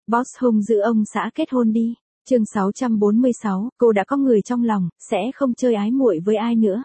Boss hung dữ ông xã kết hôn đi. Chương 646, cô đã có người trong lòng, sẽ không chơi ái muội với ai nữa.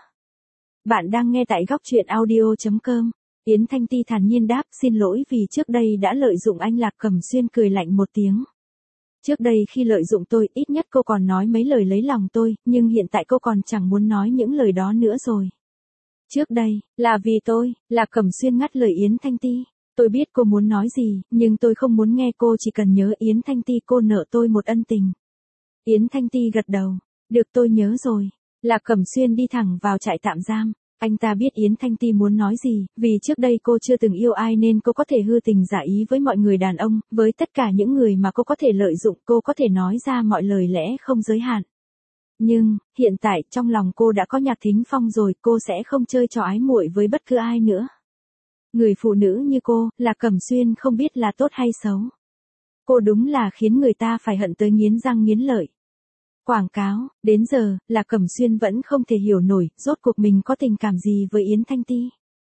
Bạn đang nghe tại góc truyện audio.com. Yến Thanh Ti thản nhiên đáp, xin lỗi vì trước đây đã lợi dụng anh. Lạc Cẩm Xuyên cười lạnh một tiếng. Trước đây khi lợi dụng tôi, ít nhất cô còn nói mấy lời lấy lòng tôi, nhưng hiện tại cô còn chẳng muốn nói những lời đó nữa rồi. Trước đây, là vì tôi. Lạc Cẩm Xuyên ngắt lời Yến Thanh Ti. Tôi biết cô muốn nói gì, nhưng tôi không muốn nghe, cô chỉ cần nhớ Yến Thanh Ti, cô nợ tôi một ân tình. Yến Thanh Ti gật đầu. Được, tôi nhớ rồi. Lạc Cẩm Xuyên đi thẳng vào trại tạm giam. Anh ta biết Yến Thanh Ti muốn nói gì, vì trước đây cô chưa từng yêu ai nên cô có thể hư tình giả ý với mọi người đàn ông, với tất cả những người mà cô có thể lợi dụng, cô có thể nói ra mọi lời lẽ không giới hạn. Nhưng, hiện tại trong lòng cô đã có Nhạc Thính Phong rồi, cô sẽ không chơi trò ái muội với bất cứ ai nữa. Người phụ nữ như cô, Lạc Cẩm Xuyên không biết là tốt hay xấu. Cô đúng là khiến người ta phải hận tới nghiến răng nghiến lợi. Quảng cáo, đến giờ, Lạc Cẩm Xuyên vẫn không thể hiểu nổi, rốt cuộc mình có tình cảm gì với Yến Thanh Ti.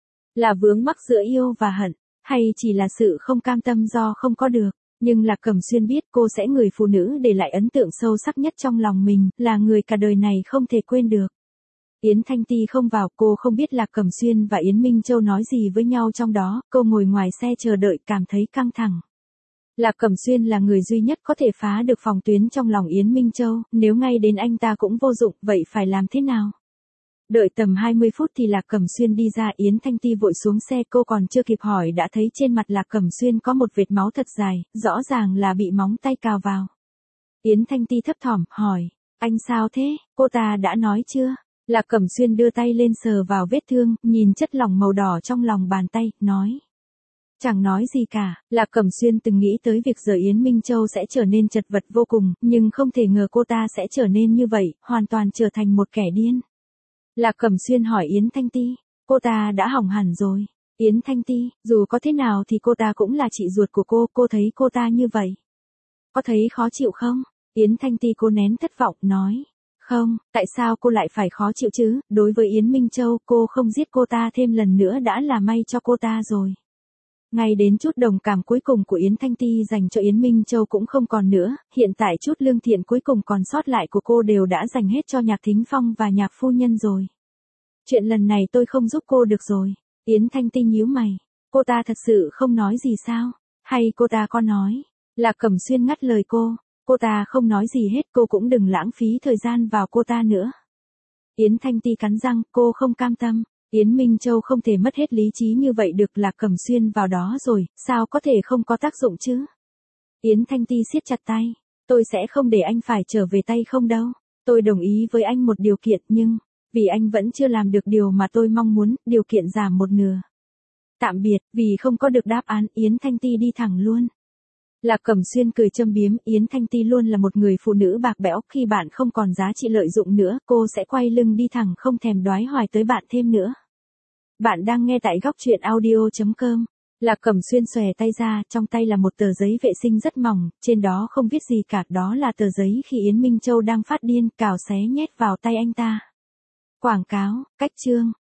Là vướng mắc giữa yêu và hận, hay chỉ là sự không cam tâm do không có được. Nhưng Lạc Cẩm Xuyên biết cô sẽ người phụ nữ để lại ấn tượng sâu sắc nhất trong lòng mình, là người cả đời này không thể quên được. Yến Thanh Ti không vào, cô không biết Lạc Cẩm Xuyên và Yến Minh Châu nói gì với nhau trong đó, cô ngồi ngoài xe chờ đợi cảm thấy căng thẳng. Lạc Cẩm Xuyên là người duy nhất có thể phá được phòng tuyến trong lòng Yến Minh Châu, nếu ngay đến anh ta cũng vô dụng, vậy phải làm thế nào? Đợi tầm 20 phút thì Lạc Cẩm Xuyên đi ra, Yến Thanh Ti vội xuống xe, cô còn chưa kịp hỏi đã thấy trên mặt Lạc Cẩm Xuyên có một vệt máu thật dài, rõ ràng là bị móng tay cào vào. Yến Thanh Ti thấp thỏm, hỏi, anh sao thế, cô ta đã nói chưa? Lạc Cẩm Xuyên đưa tay lên sờ vào vết thương, nhìn chất lỏng màu đỏ trong lòng bàn tay, nói. Chẳng nói gì cả. Lạc Cẩm Xuyên từng nghĩ tới việc giờ Yến Minh Châu sẽ trở nên chật vật vô cùng, nhưng không thể ngờ cô ta sẽ trở nên như vậy, hoàn toàn trở thành một kẻ điên. Lạc Cẩm Xuyên hỏi Yến Thanh Ti, cô ta đã hỏng hẳn rồi. Yến Thanh Ti, dù có thế nào thì cô ta cũng là chị ruột của cô thấy cô ta như vậy. Có thấy khó chịu không? Yến Thanh Ti cố nén thất vọng, nói. Không, tại sao cô lại phải khó chịu chứ, đối với Yến Minh Châu, cô không giết cô ta thêm lần nữa đã là may cho cô ta rồi. Ngay đến chút đồng cảm cuối cùng của Yến Thanh Ti dành cho Yến Minh Châu cũng không còn nữa, hiện tại chút lương thiện cuối cùng còn sót lại của cô đều đã dành hết cho Nhạc Thính Phong và Nhạc phu nhân rồi. Chuyện lần này tôi không giúp cô được rồi. Yến Thanh Ti nhíu mày. Cô ta thật sự không nói gì sao? Hay cô ta có nói? Lạc Cẩm Xuyên ngắt lời cô. Cô ta không nói gì hết, cô cũng đừng lãng phí thời gian vào cô ta nữa. Yến Thanh Ti cắn răng, cô không cam tâm. Yến Minh Châu không thể mất hết lý trí như vậy được, Lạc Cẩm Xuyên vào đó rồi, sao có thể không có tác dụng chứ? Yến Thanh Ti siết chặt tay. Tôi sẽ không để anh phải trở về tay không đâu. Tôi đồng ý với anh một điều kiện, nhưng vì anh vẫn chưa làm được điều mà tôi mong muốn, điều kiện giảm một nửa. Tạm biệt. Vì không có được đáp án, Yến Thanh Ti đi thẳng luôn. Lạc Cẩm Xuyên cười châm biếm, Yến Thanh Ti luôn là một người phụ nữ bạc bẽo, khi bạn không còn giá trị lợi dụng nữa, cô sẽ quay lưng đi thẳng, không thèm đoái hoài tới bạn thêm nữa. Bạn đang nghe tại góc truyện audio.com. Lạc Cẩm Xuyên xòe tay ra, trong tay là một tờ giấy vệ sinh rất mỏng, trên đó không viết gì cả, đó là tờ giấy khi Yến Minh Châu đang phát điên, cào xé nhét vào tay anh ta. Quảng cáo, cách chương.